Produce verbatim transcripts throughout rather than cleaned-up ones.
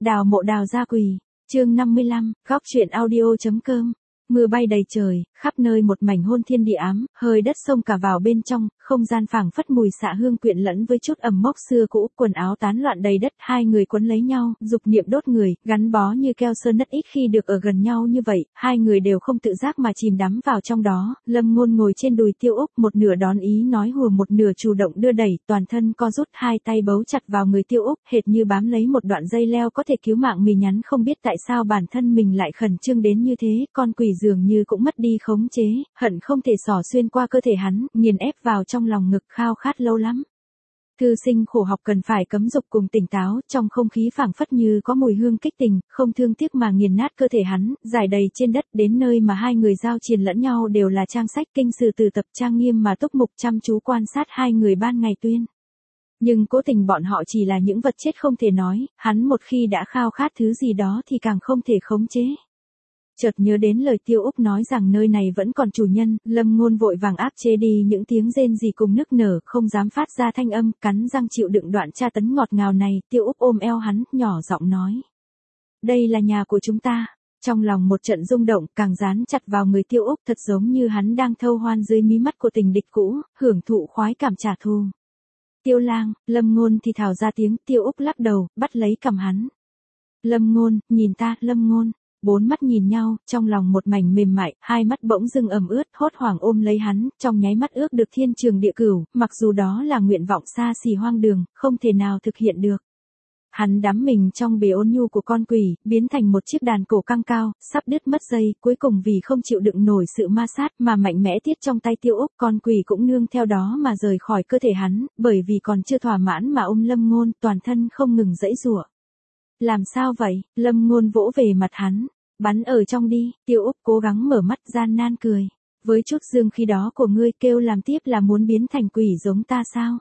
Đào mộ đào gia quỳ, chương năm mươi lăm, góc truyện audio.com. Mưa bay đầy trời, khắp nơi một mảnh hôn thiên địa ám, hơi đất xông cả vào bên trong, không gian phảng phất mùi xạ hương quyện lẫn với chút ẩm mốc xưa cũ, quần áo tán loạn đầy đất, hai người quấn lấy nhau, dục niệm đốt người, gắn bó như keo sơn nứt, ít khi được ở gần nhau như vậy, hai người đều không tự giác mà chìm đắm vào trong đó. Lâm Ngôn ngồi trên đùi Tiêu Úc, một nửa đón ý nói hùa một nửa chủ động đưa đẩy, toàn thân co rút, hai tay bấu chặt vào người Tiêu Úc, hệt như bám lấy một đoạn dây leo có thể cứu mạng mì nhắn. Không biết tại sao bản thân mình lại khẩn trương đến như thế, con quỷ dường như cũng mất đi khống chế, hận không thể xỏ xuyên qua cơ thể hắn, nghiền ép vào trong lòng ngực, khao khát lâu lắm. Thư sinh khổ học cần phải cấm dục cùng tỉnh táo, trong không khí phảng phất như có mùi hương kích tình, không thương tiếc mà nghiền nát cơ thể hắn, rải đầy trên đất, đến nơi mà hai người giao triền lẫn nhau đều là trang sách kinh sử từ tập trang nghiêm mà túc mục chăm chú quan sát hai người ban ngày tuyên. Nhưng cố tình bọn họ chỉ là những vật chết không thể nói, hắn một khi đã khao khát thứ gì đó thì càng không thể khống chế. Chợt nhớ đến lời Tiêu Úc nói rằng nơi này vẫn còn chủ nhân, Lâm Ngôn vội vàng áp chế đi những tiếng rên rỉ cùng nức nở, không dám phát ra thanh âm, cắn răng chịu đựng đoạn tra tấn ngọt ngào này. Tiêu Úc ôm eo hắn, nhỏ giọng nói: "Đây là nhà của chúng ta." Trong lòng một trận rung động, càng dán chặt vào người Tiêu Úc, thật giống như hắn đang thâu hoan dưới mí mắt của tình địch cũ, hưởng thụ khoái cảm trả thù. "Tiêu Lang." Lâm Ngôn thì thào ra tiếng. Tiêu Úc lắc đầu, bắt lấy cằm hắn. "Lâm Ngôn, nhìn ta." Lâm Ngôn. Bốn mắt nhìn nhau, trong lòng một mảnh mềm mại, hai mắt bỗng dưng ẩm ướt, hốt hoảng ôm lấy hắn, trong nháy mắt ước được thiên trường địa cửu, mặc dù đó là nguyện vọng xa xỉ hoang đường, không thể nào thực hiện được. Hắn đắm mình trong bể ôn nhu của con quỷ, biến thành một chiếc đàn cổ căng cao, sắp đứt mất dây, cuối cùng vì không chịu đựng nổi sự ma sát mà mạnh mẽ tiết trong tay Tiêu Úc, con quỷ cũng nương theo đó mà rời khỏi cơ thể hắn, bởi vì còn chưa thỏa mãn mà ôm Lâm Ngôn, toàn thân không ngừng giãy giụa. "Làm sao vậy?" Lâm Ngôn vỗ về mặt hắn. "Bắn ở trong đi." Tiêu Úc cố gắng mở mắt, gian nan cười. "Với chút dương khí đó của ngươi, kêu làm tiếp là muốn biến thành quỷ giống ta sao?"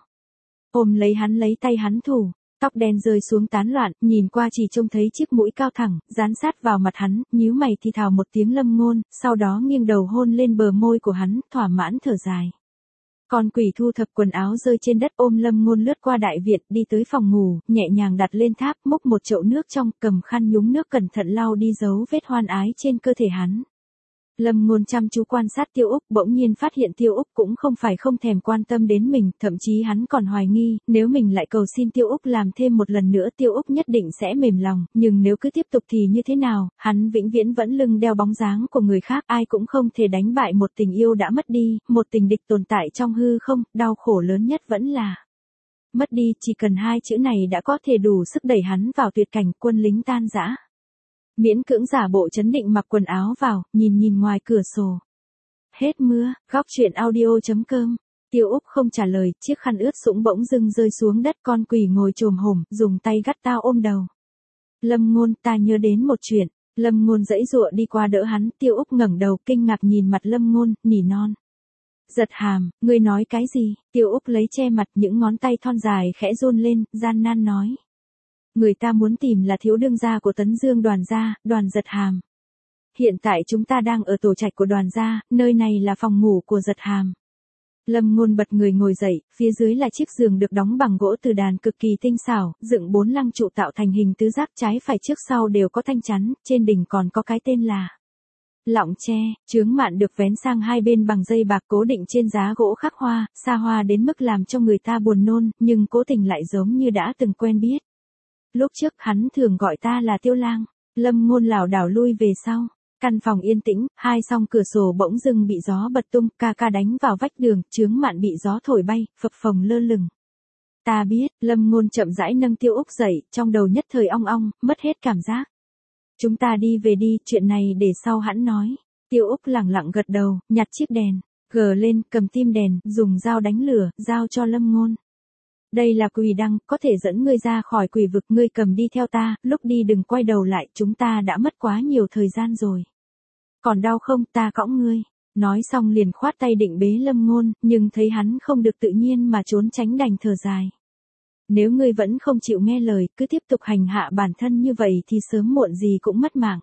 Ôm lấy hắn, lấy tay hắn thủ, tóc đen rơi xuống tán loạn, nhìn qua chỉ trông thấy chiếc mũi cao thẳng, dán sát vào mặt hắn, nhíu mày thì thào một tiếng Lâm Ngôn, sau đó nghiêng đầu hôn lên bờ môi của hắn, thỏa mãn thở dài. Con quỷ thu thập quần áo rơi trên đất, ôm Lâm Ngôn lướt qua đại viện, đi tới phòng ngủ, nhẹ nhàng đặt lên tháp, múc một chậu nước trong, cầm khăn nhúng nước cẩn thận lau đi dấu vết hoan ái trên cơ thể hắn. Lâm Ngôn chăm chú quan sát Tiêu Úc, bỗng nhiên phát hiện Tiêu Úc cũng không phải không thèm quan tâm đến mình, thậm chí hắn còn hoài nghi, nếu mình lại cầu xin Tiêu Úc làm thêm một lần nữa Tiêu Úc nhất định sẽ mềm lòng, nhưng nếu cứ tiếp tục thì như thế nào, hắn vĩnh viễn vẫn lưng đeo bóng dáng của người khác, ai cũng không thể đánh bại một tình yêu đã mất đi, một tình địch tồn tại trong hư không, đau khổ lớn nhất vẫn là mất đi, chỉ cần hai chữ này đã có thể đủ sức đẩy hắn vào tuyệt cảnh, quân lính tan rã. Miễn cưỡng giả bộ trấn định mặc quần áo vào, nhìn nhìn ngoài cửa sổ. Hết mưa, góc truyện audio.com. Tiêu Úc không trả lời, chiếc khăn ướt sũng bỗng dưng rơi xuống đất, con quỷ ngồi chồm hổm, dùng tay gắt tao ôm đầu. "Lâm Ngôn, ta nhớ đến một chuyện." Lâm Ngôn giãy giụa đi qua đỡ hắn, Tiêu Úc ngẩng đầu, kinh ngạc nhìn mặt Lâm Ngôn, nỉ non. "Giật Hàm, ngươi nói cái gì?" Tiêu Úc lấy che mặt, những ngón tay thon dài khẽ run lên, gian nan nói. "Người ta muốn tìm là thiếu đương gia của Tấn Dương Đoàn gia, Đoàn Giật Hàm. Hiện tại chúng ta đang ở tổ trạch của Đoàn gia, nơi này là phòng ngủ của Giật Hàm." Lâm Ngôn bật người ngồi dậy, phía dưới là chiếc giường được đóng bằng gỗ từ đàn cực kỳ tinh xảo, dựng bốn lăng trụ tạo thành hình tứ giác, trái phải trước sau đều có thanh chắn, trên đỉnh còn có cái tên là lọng tre, chướng mạn được vén sang hai bên bằng dây bạc cố định trên giá gỗ khắc hoa, xa hoa đến mức làm cho người ta buồn nôn, nhưng cố tình lại giống như đã từng quen biết. "Lúc trước hắn thường gọi ta là Tiêu Lang." Lâm Ngôn lảo đảo lui về sau. Căn phòng yên tĩnh, hai song cửa sổ bỗng dưng bị gió bật tung, ca ca đánh vào vách đường, chướng mạn bị gió thổi bay, phập phồng lơ lửng. "Ta biết." Lâm Ngôn chậm rãi nâng Tiêu Úc dậy, trong đầu nhất thời ong ong, mất hết cảm giác. "Chúng ta đi về đi, chuyện này để sau hẵng nói." Tiêu Úc lẳng lặng gật đầu, nhặt chiếc đèn, gờ lên, cầm tim đèn, dùng dao đánh lửa, giao cho Lâm Ngôn. "Đây là quỷ đăng, có thể dẫn ngươi ra khỏi quỷ vực, ngươi cầm đi theo ta, lúc đi đừng quay đầu lại, chúng ta đã mất quá nhiều thời gian rồi. Còn đau không, ta cõng ngươi." Nói xong liền khoát tay định bế Lâm Ngôn, nhưng thấy hắn không được tự nhiên mà trốn tránh đành thở dài. "Nếu ngươi vẫn không chịu nghe lời, cứ tiếp tục hành hạ bản thân như vậy thì sớm muộn gì cũng mất mạng."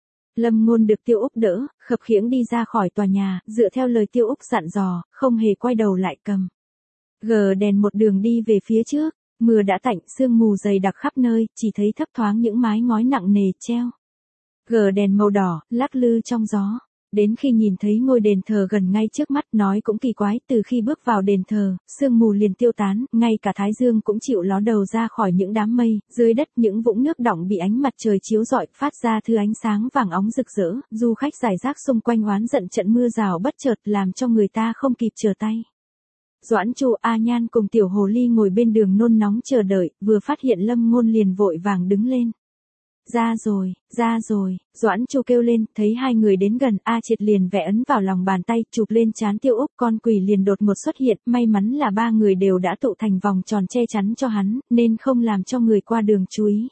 Lâm Ngôn được Tiêu Úc đỡ, khập khiễng đi ra khỏi tòa nhà, dựa theo lời Tiêu Úc dặn dò, không hề quay đầu lại cầm gờ đèn một đường đi về phía trước. Mưa đã tạnh, sương mù dày đặc khắp nơi, chỉ thấy thấp thoáng những mái ngói nặng nề treo gờ đèn màu đỏ, lắc lư trong gió. Đến khi nhìn thấy ngôi đền thờ gần ngay trước mắt, nói cũng kỳ quái, từ khi bước vào đền thờ, sương mù liền tiêu tán, ngay cả thái dương cũng chịu ló đầu ra khỏi những đám mây, dưới đất những vũng nước đọng bị ánh mặt trời chiếu rọi, phát ra thứ ánh sáng vàng óng rực rỡ, du khách rải rác xung quanh oán giận trận mưa rào bất chợt làm cho người ta không kịp trở tay. Doãn Chu, A Nhan cùng Tiểu Hồ Ly ngồi bên đường nôn nóng chờ đợi, vừa phát hiện Lâm Ngôn liền vội vàng đứng lên. Ra rồi, ra rồi, Doãn Chu kêu lên, thấy hai người đến gần, A Triệt liền vẽ ấn vào lòng bàn tay, chụp lên trán Tiêu Úc, con quỷ liền đột ngột xuất hiện, may mắn là ba người đều đã tụ thành vòng tròn che chắn cho hắn, nên không làm cho người qua đường chú ý.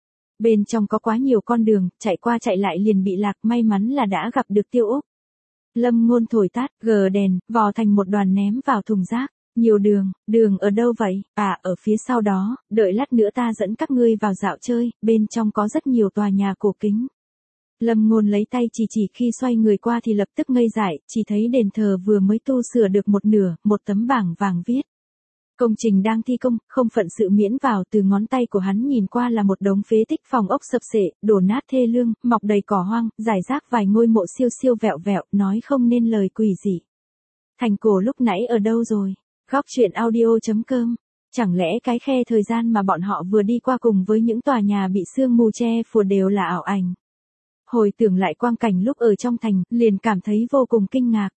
Bên trong có quá nhiều con đường, chạy qua chạy lại liền bị lạc, may mắn là đã gặp được Tiêu Úc. Lâm Ngôn thổi tát, gờ đèn, vò thành một đoàn ném vào thùng rác. Nhiều đường, đường ở đâu vậy? À, ở phía sau đó, đợi lát nữa ta dẫn các ngươi vào dạo chơi, bên trong có rất nhiều tòa nhà cổ kính. Lâm Ngôn lấy tay chỉ chỉ, khi xoay người qua thì lập tức ngây dại, chỉ thấy đền thờ vừa mới tu sửa được một nửa, một tấm bảng vàng viết. Công trình đang thi công, không phận sự miễn vào, từ ngón tay của hắn nhìn qua là một đống phế tích phòng ốc sập xệ, đổ nát thê lương, mọc đầy cỏ hoang, rải rác vài ngôi mộ siêu siêu vẹo vẹo, nói không nên lời quỷ gì. Thành cổ lúc nãy ở đâu rồi? Góc truyện audio chấm com. Chẳng lẽ cái khe thời gian mà bọn họ vừa đi qua cùng với những tòa nhà bị sương mù che phủ đều là ảo ảnh? Hồi tưởng lại quang cảnh lúc ở trong thành, liền cảm thấy vô cùng kinh ngạc.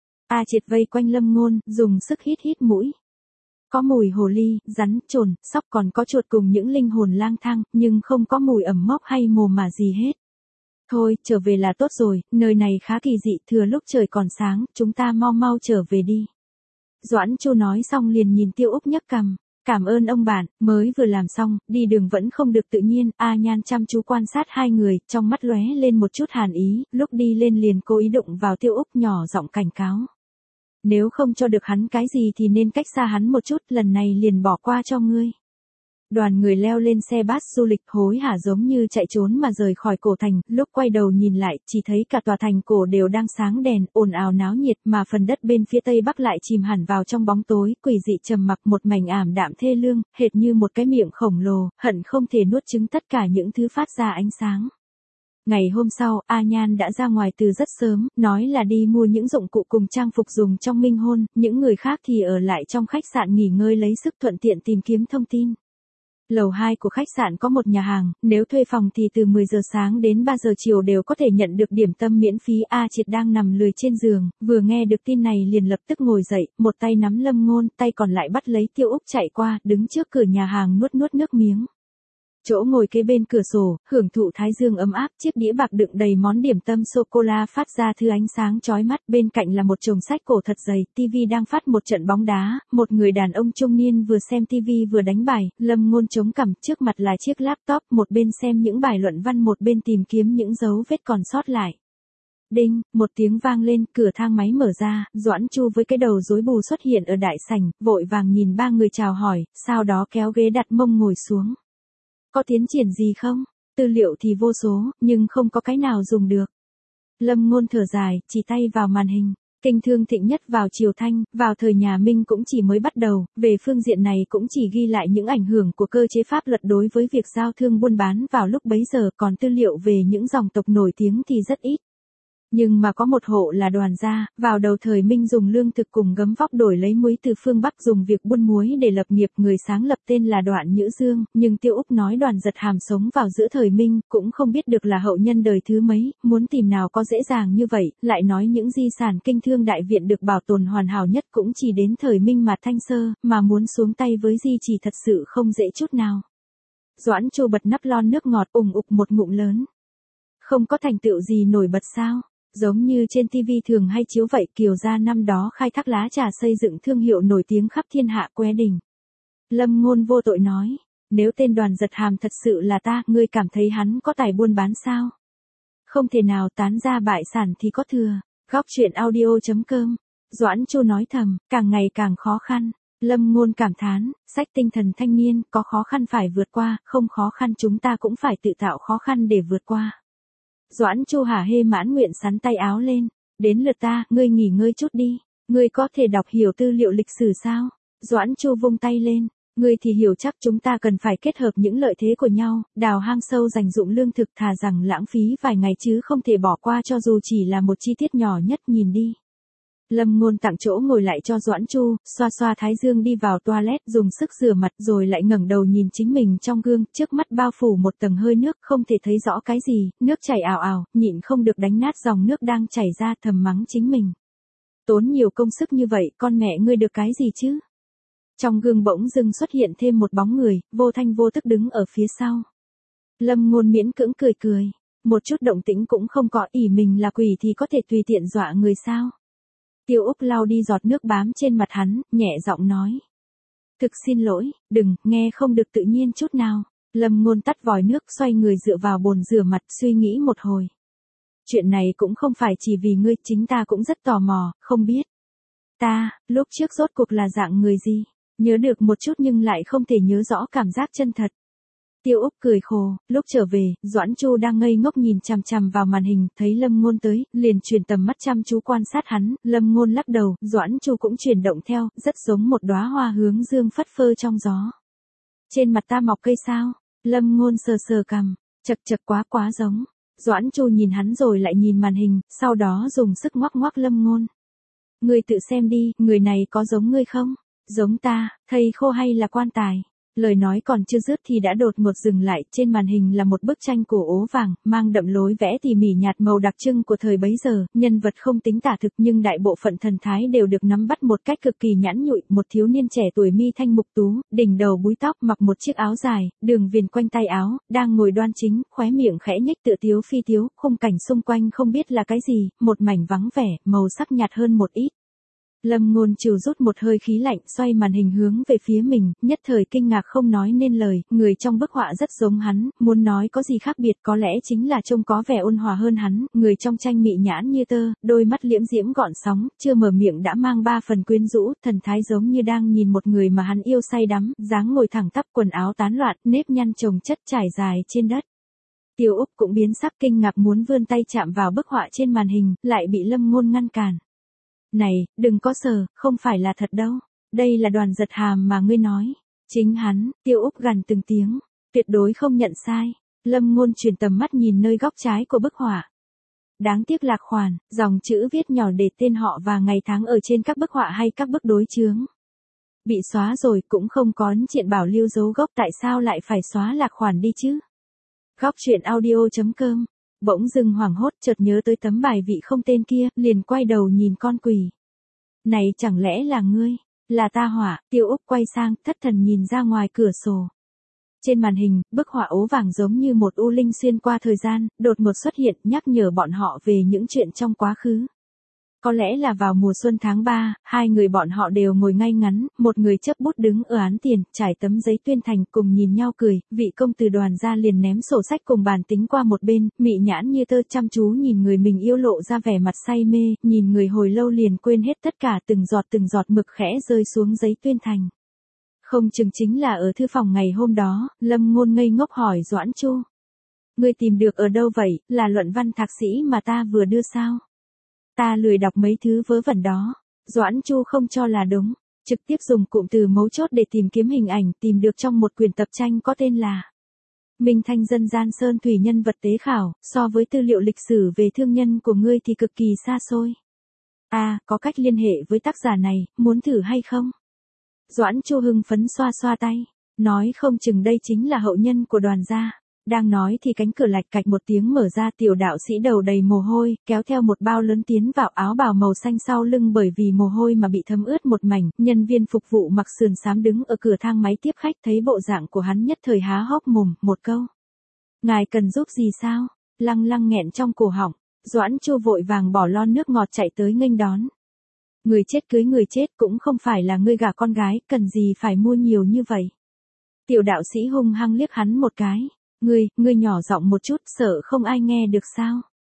A Triệt vây quanh Lâm Ngôn, dùng sức hít hít mũi. Có mùi hồ ly, rắn, trồn, sóc, còn có chuột cùng những linh hồn lang thang, nhưng không có mùi ẩm mốc hay mồ mả gì hết. Thôi, trở về là tốt rồi, nơi này khá kỳ dị, thừa lúc trời còn sáng, chúng ta mau mau trở về đi. Doãn Chu nói xong liền nhìn Tiêu Úc nhấc cằm. Cảm ơn ông bạn, mới vừa làm xong, đi đường vẫn không được tự nhiên. A Nhan chăm chú quan sát hai người, trong mắt lóe lên một chút hàn ý, lúc đi lên liền cố ý đụng vào Tiêu Úc, nhỏ giọng cảnh cáo. Nếu không cho được hắn cái gì thì nên cách xa hắn một chút, lần này liền bỏ qua cho ngươi. Đoàn người leo lên xe bus du lịch, hối hả giống như chạy trốn mà rời khỏi cổ thành, lúc quay đầu nhìn lại, chỉ thấy cả tòa thành cổ đều đang sáng đèn, ồn ào náo nhiệt, mà phần đất bên phía tây bắc lại chìm hẳn vào trong bóng tối, quỷ dị trầm mặc, một mảnh ảm đạm thê lương, hệt như một cái miệng khổng lồ, hận không thể nuốt chửng tất cả những thứ phát ra ánh sáng. Ngày hôm sau, A Nhan đã ra ngoài từ rất sớm, nói là đi mua những dụng cụ cùng trang phục dùng trong minh hôn, những người khác thì ở lại trong khách sạn nghỉ ngơi lấy sức, thuận tiện tìm kiếm thông tin. Lầu hai của khách sạn có một nhà hàng, nếu thuê phòng thì từ mười giờ sáng đến ba giờ chiều đều có thể nhận được điểm tâm miễn phí. A Triệt đang nằm lười trên giường, vừa nghe được tin này liền lập tức ngồi dậy, một tay nắm Lâm Ngôn, tay còn lại bắt lấy Tiêu Úc chạy qua, đứng trước cửa nhà hàng nuốt nuốt nước miếng. Chỗ ngồi kế bên cửa sổ, hưởng thụ thái dương ấm áp, chiếc đĩa bạc đựng đầy món điểm tâm sô-cô-la phát ra thứ ánh sáng chói mắt, bên cạnh là một chồng sách cổ thật dày, tivi đang phát một trận bóng đá, một người đàn ông trung niên vừa xem tivi vừa đánh bài, Lâm Ngôn chống cằm, trước mặt là chiếc laptop, một bên xem những bài luận văn một bên tìm kiếm những dấu vết còn sót lại. Đinh, một tiếng vang lên, cửa thang máy mở ra, Doãn Chu với cái đầu rối bù xuất hiện ở đại sảnh, vội vàng nhìn ba người chào hỏi, sau đó kéo ghế đặt mông ngồi xuống. Có tiến triển gì không? Tư liệu thì vô số, nhưng không có cái nào dùng được. Lâm Ngôn thở dài, chỉ tay vào màn hình. Kinh thương thịnh nhất vào triều Thanh, vào thời nhà Minh cũng chỉ mới bắt đầu, về phương diện này cũng chỉ ghi lại những ảnh hưởng của cơ chế pháp luật đối với việc giao thương buôn bán vào lúc bấy giờ, còn tư liệu về những dòng tộc nổi tiếng thì rất ít. Nhưng mà có một hộ là Đoàn gia, vào đầu thời Minh dùng lương thực cùng gấm vóc đổi lấy muối từ phương Bắc, dùng việc buôn muối để lập nghiệp, người sáng lập tên là Đoạn Nhữ Dương, nhưng Tiêu Úc nói Đoàn Giật Hàm sống vào giữa thời Minh, cũng không biết được là hậu nhân đời thứ mấy, muốn tìm nào có dễ dàng như vậy, lại nói những di sản kinh thương đại viện được bảo tồn hoàn hảo nhất cũng chỉ đến thời Minh mà Thanh Sơ, mà muốn xuống tay với di chỉ thật sự không dễ chút nào. Doãn Chu bật nắp lon nước ngọt, ùng ục một ngụm lớn. Không có thành tựu gì nổi bật sao? Giống như trên tivi thường hay chiếu vậy, Kiều gia năm đó khai thác lá trà xây dựng thương hiệu nổi tiếng khắp thiên hạ, Quế Đình. Lâm Ngôn vô tội nói, nếu tên Đoàn Giật Hàm thật sự là ta, ngươi cảm thấy hắn có tài buôn bán sao? Không thể nào, tán ra bại sản thì có thừa. Góc truyện audio chấm com. Doãn Chu nói thầm, càng ngày càng khó khăn. Lâm Ngôn cảm thán, sách tinh thần thanh niên, có khó khăn phải vượt qua, không khó khăn chúng ta cũng phải tự tạo khó khăn để vượt qua. Doãn Chu hả hê mãn nguyện sắn tay áo lên, đến lượt ta, ngươi nghỉ ngơi chút đi, ngươi có thể đọc hiểu tư liệu lịch sử sao? Doãn Chu vung tay lên, Ngươi thì hiểu chắc chúng ta cần phải kết hợp những lợi thế của nhau, đào hang sâu dành dụng lương thực thà rằng lãng phí vài ngày chứ không thể bỏ qua cho dù chỉ là một chi tiết nhỏ nhất nhìn đi. Lâm Ngôn tặng chỗ ngồi lại cho Doãn Chu, xoa xoa thái dương đi vào toilet dùng sức rửa mặt rồi lại ngẩng đầu nhìn chính mình trong gương, trước mắt bao phủ một tầng hơi nước không thể thấy rõ cái gì, nước chảy ào ào, nhịn không được đánh nát dòng nước đang chảy ra thầm mắng chính mình. Tốn nhiều công sức như vậy, con mẹ ngươi được cái gì chứ? Trong gương bỗng dưng xuất hiện thêm một bóng người, vô thanh vô tức đứng ở phía sau. Lâm Ngôn miễn cưỡng cười cười, một chút động tĩnh cũng không có, ỷ mình là quỷ thì có thể tùy tiện dọa người sao? Tiêu Úc lau đi giọt nước bám trên mặt hắn, nhẹ giọng nói. Thực xin lỗi, đừng, nghe không được tự nhiên chút nào. Lâm Ngôn tắt vòi nước xoay người dựa vào bồn rửa mặt suy nghĩ một hồi. Chuyện này cũng không phải chỉ vì ngươi, chính ta cũng rất tò mò, không biết. Ta, lúc trước rốt cuộc là dạng người gì? Nhớ được một chút nhưng lại không thể nhớ rõ cảm giác chân thật. Tiêu Úc cười khổ, lúc trở về, Doãn Chu đang ngây ngốc nhìn chằm chằm vào màn hình, thấy Lâm Ngôn tới, liền chuyển tầm mắt chăm chú quan sát hắn, Lâm Ngôn lắc đầu, Doãn Chu cũng chuyển động theo, rất giống một đóa hoa hướng dương phất phơ trong gió. Trên mặt ta mọc cây sao? Lâm Ngôn sờ sờ cằm, chật chật quá quá giống. Doãn Chu nhìn hắn rồi lại nhìn màn hình, sau đó dùng sức ngoắc ngoắc Lâm Ngôn. Ngươi tự xem đi, người này có giống ngươi không? Giống ta, thây khô hay là quan tài? Lời nói còn chưa dứt thì đã đột ngột dừng lại, trên màn hình là một bức tranh cổ ố vàng, mang đậm lối vẽ tỉ mỉ nhạt màu đặc trưng của thời bấy giờ, nhân vật không tính tả thực nhưng đại bộ phận thần thái đều được nắm bắt một cách cực kỳ nhãn nhụi, một thiếu niên trẻ tuổi mi thanh mục tú, đỉnh đầu búi tóc, mặc một chiếc áo dài, đường viền quanh tay áo, đang ngồi đoan chính, khóe miệng khẽ nhếch tựa tiếu phi tiếu, khung cảnh xung quanh không biết là cái gì, một mảnh vắng vẻ, màu sắc nhạt hơn một ít. Lâm Ngôn trừ rút một hơi khí lạnh, xoay màn hình hướng về phía mình, nhất thời kinh ngạc không nói nên lời, người trong bức họa rất giống hắn, muốn nói có gì khác biệt có lẽ chính là trông có vẻ ôn hòa hơn hắn, người trong tranh mị nhãn như tơ, đôi mắt liễm diễm gọn sóng, chưa mở miệng đã mang ba phần quyến rũ, thần thái giống như đang nhìn một người mà hắn yêu say đắm, dáng ngồi thẳng tắp, quần áo tán loạn, nếp nhăn chồng chất trải dài trên đất. Tiêu Úc cũng biến sắc kinh ngạc muốn vươn tay chạm vào bức họa trên màn hình, lại bị Lâm Ngôn ngăn cản. Này, đừng có sờ, không phải là thật đâu. Đây là Đoàn Giật Hàm mà ngươi nói. Chính hắn, Tiêu Úc gằn từng tiếng. Tuyệt đối không nhận sai. Lâm Ngôn chuyển tầm mắt nhìn nơi góc trái của bức họa. Đáng tiếc lạc khoản, dòng chữ viết nhỏ để tên họ và ngày tháng ở trên các bức họa hay các bức đối chướng. Bị xóa rồi cũng không có chuyện bảo lưu dấu gốc, tại sao lại phải xóa lạc khoản đi chứ? Góc truyện audio chấm com. Bỗng dưng hoảng hốt chợt nhớ tới tấm bài vị không tên kia, liền quay đầu nhìn con quỷ. Này chẳng lẽ là ngươi? Là ta hỏa, Tiêu Úc quay sang, thất thần nhìn ra ngoài cửa sổ. Trên màn hình, bức họa ố vàng giống như một u linh xuyên qua thời gian, đột ngột xuất hiện, nhắc nhở bọn họ về những chuyện trong quá khứ. Có lẽ là vào mùa xuân tháng ba, hai người bọn họ đều ngồi ngay ngắn, một người chấp bút đứng ở án tiền, trải tấm giấy tuyên thành, cùng nhìn nhau cười, vị công từ Đoàn ra liền ném sổ sách cùng bàn tính qua một bên, mị nhãn như tơ chăm chú nhìn người mình yêu lộ ra vẻ mặt say mê, nhìn người hồi lâu liền quên hết tất cả, từng giọt từng giọt mực khẽ rơi xuống giấy tuyên thành. Không chừng chính là ở thư phòng ngày hôm đó, Lâm Ngôn ngây ngốc hỏi Doãn Chu. Ngươi tìm được ở đâu vậy, là luận văn thạc sĩ mà ta vừa đưa sao? Ta lười đọc mấy thứ vớ vẩn đó. Doãn Chu không cho là đúng, trực tiếp dùng cụm từ mấu chốt để tìm kiếm hình ảnh tìm được trong một quyển tập tranh có tên là Minh Thanh dân gian sơn thủy nhân vật tế khảo, so với tư liệu lịch sử về thương nhân của ngươi thì cực kỳ xa xôi. À, có cách liên hệ với tác giả này, muốn thử hay không? Doãn Chu hưng phấn xoa xoa tay, nói không chừng đây chính là hậu nhân của Đoàn gia. Đang nói thì cánh cửa lạch cạch một tiếng mở ra, tiểu đạo sĩ đầu đầy mồ hôi, kéo theo một bao lớn tiến vào, áo bào màu xanh sau lưng bởi vì mồ hôi mà bị thấm ướt một mảnh, nhân viên phục vụ mặc sườn xám đứng ở cửa thang máy tiếp khách, thấy bộ dạng của hắn nhất thời há hốc mồm, một câu. Ngài cần giúp gì sao? Lăng lăng nghẹn trong cổ họng, Doãn Chu vội vàng bỏ lon nước ngọt chạy tới nghênh đón. Người chết cưới người chết cũng không phải là ngươi gả con gái, cần gì phải mua nhiều như vậy? Tiểu đạo sĩ hung hăng liếc hắn một cái. Ngươi, ngươi nhỏ giọng một chút, sợ không ai nghe được sao?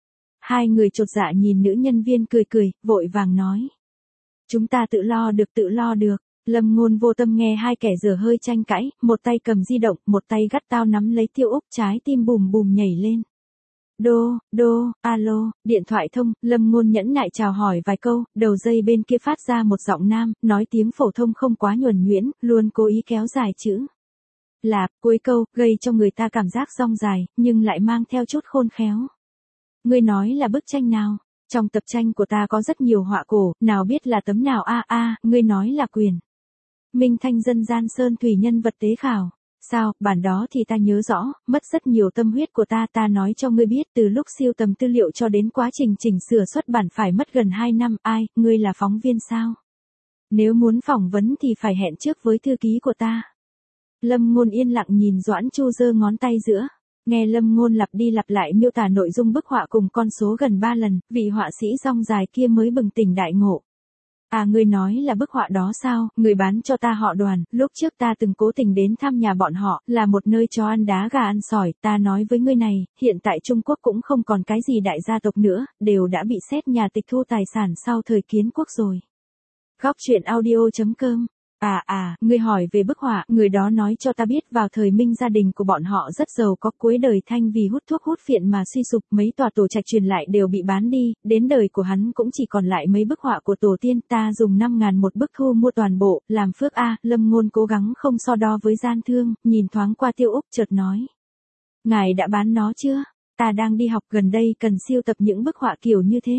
Hai người chột dạ nhìn nữ nhân viên cười cười, vội vàng nói. Chúng ta tự lo được tự lo được. Lâm Ngôn vô tâm nghe hai kẻ dở hơi tranh cãi, một tay cầm di động, một tay gắt tao nắm lấy Tiêu Úc, trái tim bùm bùm nhảy lên. Đô, đô, alo, điện thoại thông, Lâm Ngôn nhẫn nại chào hỏi vài câu, đầu dây bên kia phát ra một giọng nam, nói tiếng phổ thông không quá nhuần nhuyễn, luôn cố ý kéo dài chữ. Lạp, cuối câu, gây cho người ta cảm giác rong dài, nhưng lại mang theo chút khôn khéo. Ngươi nói là bức tranh nào? Trong tập tranh của ta có rất nhiều họa cổ, nào biết là tấm nào a a, à, ngươi nói là quyền. Minh Thanh dân gian sơn thủy nhân vật tế khảo. Sao, bản đó thì ta nhớ rõ, mất rất nhiều tâm huyết của ta, ta nói cho ngươi biết từ lúc siêu tầm tư liệu cho đến quá trình chỉnh sửa xuất bản phải mất gần hai năm, ai, ngươi là phóng viên sao? Nếu muốn phỏng vấn thì phải hẹn trước với thư ký của ta. Lâm Ngôn yên lặng nhìn Doãn Chu giơ ngón tay giữa. Nghe Lâm Ngôn lặp đi lặp lại miêu tả nội dung bức họa cùng con số gần ba lần, vị họa sĩ rong dài kia mới bừng tỉnh đại ngộ. À, ngươi nói là bức họa đó sao, người bán cho ta họ Đoàn, lúc trước ta từng cố tình đến thăm nhà bọn họ, là một nơi cho ăn đá gà ăn sỏi, ta nói với ngươi này, hiện tại Trung Quốc cũng không còn cái gì đại gia tộc nữa, đều đã bị xét nhà tịch thu tài sản sau thời kiến quốc rồi. Góc truyện audio chấm com. À à, ngươi hỏi về bức họa, người đó nói cho ta biết vào thời Minh gia đình của bọn họ rất giàu có, cuối đời Thanh vì hút thuốc hút phiện mà suy sụp, mấy tòa tổ trạch truyền lại đều bị bán đi, đến đời của hắn cũng chỉ còn lại mấy bức họa của tổ tiên, ta dùng năm ngàn một bức thu mua toàn bộ, làm phước a. Lâm Ngôn cố gắng không so đo với gian thương, nhìn thoáng qua Tiêu Úc chợt nói. Ngài đã bán nó chưa? Ta đang đi học gần đây cần siêu tập những bức họa kiểu như thế.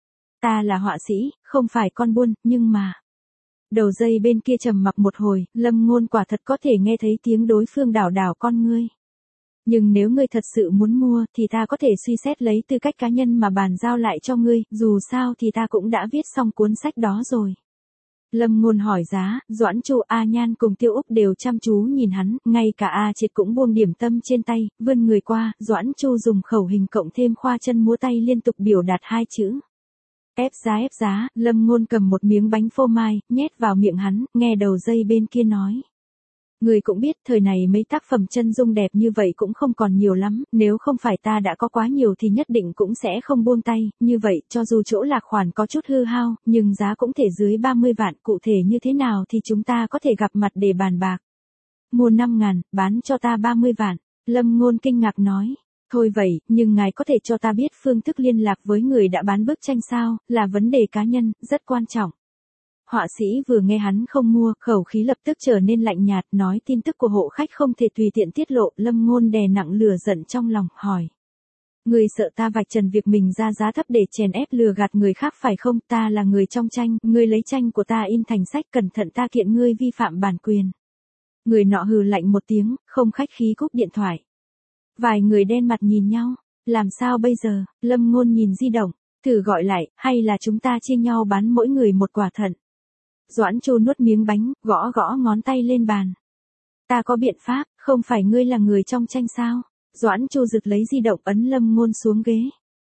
Ta là họa sĩ, không phải con buôn, nhưng mà... Đầu dây bên kia trầm mặc một hồi, Lâm Ngôn quả thật có thể nghe thấy tiếng đối phương đảo đảo con ngươi. Nhưng nếu ngươi thật sự muốn mua thì ta có thể suy xét lấy tư cách cá nhân mà bàn giao lại cho ngươi, dù sao thì ta cũng đã viết xong cuốn sách đó rồi. Lâm Ngôn hỏi giá, Doãn Chu, A Nhan cùng Tiêu Úc đều chăm chú nhìn hắn, ngay cả A Triệt cũng buông điểm tâm trên tay, vươn người qua, Doãn Chu dùng khẩu hình cộng thêm khoa chân múa tay liên tục biểu đạt hai chữ. Ép giá ép giá, Lâm Ngôn cầm một miếng bánh phô mai, nhét vào miệng hắn, nghe đầu dây bên kia nói. Người cũng biết thời này mấy tác phẩm chân dung đẹp như vậy cũng không còn nhiều lắm, nếu không phải ta đã có quá nhiều thì nhất định cũng sẽ không buông tay, như vậy cho dù chỗ lạc khoản có chút hư hao, nhưng giá cũng thể dưới ba mươi vạn, cụ thể như thế nào thì chúng ta có thể gặp mặt để bàn bạc. Mua năm ngàn, bán cho ta ba mươi vạn, Lâm Ngôn kinh ngạc nói. Thôi vậy, nhưng ngài có thể cho ta biết phương thức liên lạc với người đã bán bức tranh sao, là vấn đề cá nhân, rất quan trọng. Họa sĩ vừa nghe hắn không mua, khẩu khí lập tức trở nên lạnh nhạt, nói tin tức của hộ khách không thể tùy tiện tiết lộ, Lâm Ngôn đè nặng lửa giận trong lòng, hỏi. Người sợ ta vạch trần việc mình ra giá thấp để chèn ép lừa gạt người khác phải không, ta là người trong tranh, ngươi lấy tranh của ta in thành sách, cẩn thận ta kiện ngươi vi phạm bản quyền. Người nọ hừ lạnh một tiếng, không khách khí cúp điện thoại. Vài người đen mặt nhìn nhau, làm sao bây giờ, Lâm Ngôn nhìn di động, thử gọi lại, hay là chúng ta chia nhau bán mỗi người một quả thận. Doãn Chu nuốt miếng bánh, gõ gõ ngón tay lên bàn. Ta có biện pháp, không phải ngươi là người trong tranh sao? Doãn Chu giật lấy di động ấn Lâm Ngôn xuống ghế.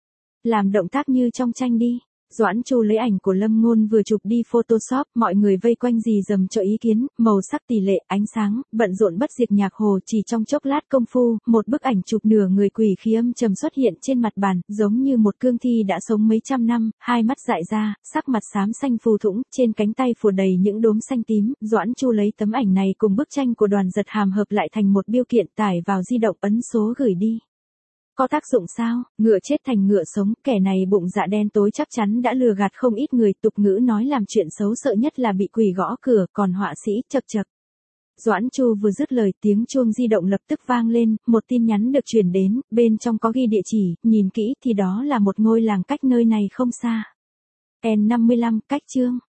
Làm động tác như trong tranh đi. Doãn Chu lấy ảnh của Lâm Ngôn vừa chụp đi Photoshop, mọi người vây quanh rì rầm cho ý kiến, màu sắc tỷ lệ, ánh sáng, bận rộn bất diệt nhạc hồ, chỉ trong chốc lát công phu, một bức ảnh chụp nửa người quỷ khí âm trầm xuất hiện trên mặt bàn, giống như một cương thi đã sống mấy trăm năm, hai mắt dại ra, sắc mặt xám xanh phù thủng, trên cánh tay phủ đầy những đốm xanh tím. Doãn Chu lấy tấm ảnh này cùng bức tranh của Đoàn Giật Hàm hợp lại thành một biêu kiện, tải vào di động ấn số gửi đi. Có tác dụng sao, ngựa chết thành ngựa sống, kẻ này bụng dạ đen tối chắc chắn đã lừa gạt không ít người, tục ngữ nói làm chuyện xấu sợ nhất là bị quỷ gõ cửa, còn họa sĩ, chậc chậc. Doãn Chu vừa dứt lời tiếng chuông di động lập tức vang lên, một tin nhắn được chuyển đến, bên trong có ghi địa chỉ, nhìn kỹ thì đó là một ngôi làng cách nơi này không xa. N năm mươi lăm, cách Chương.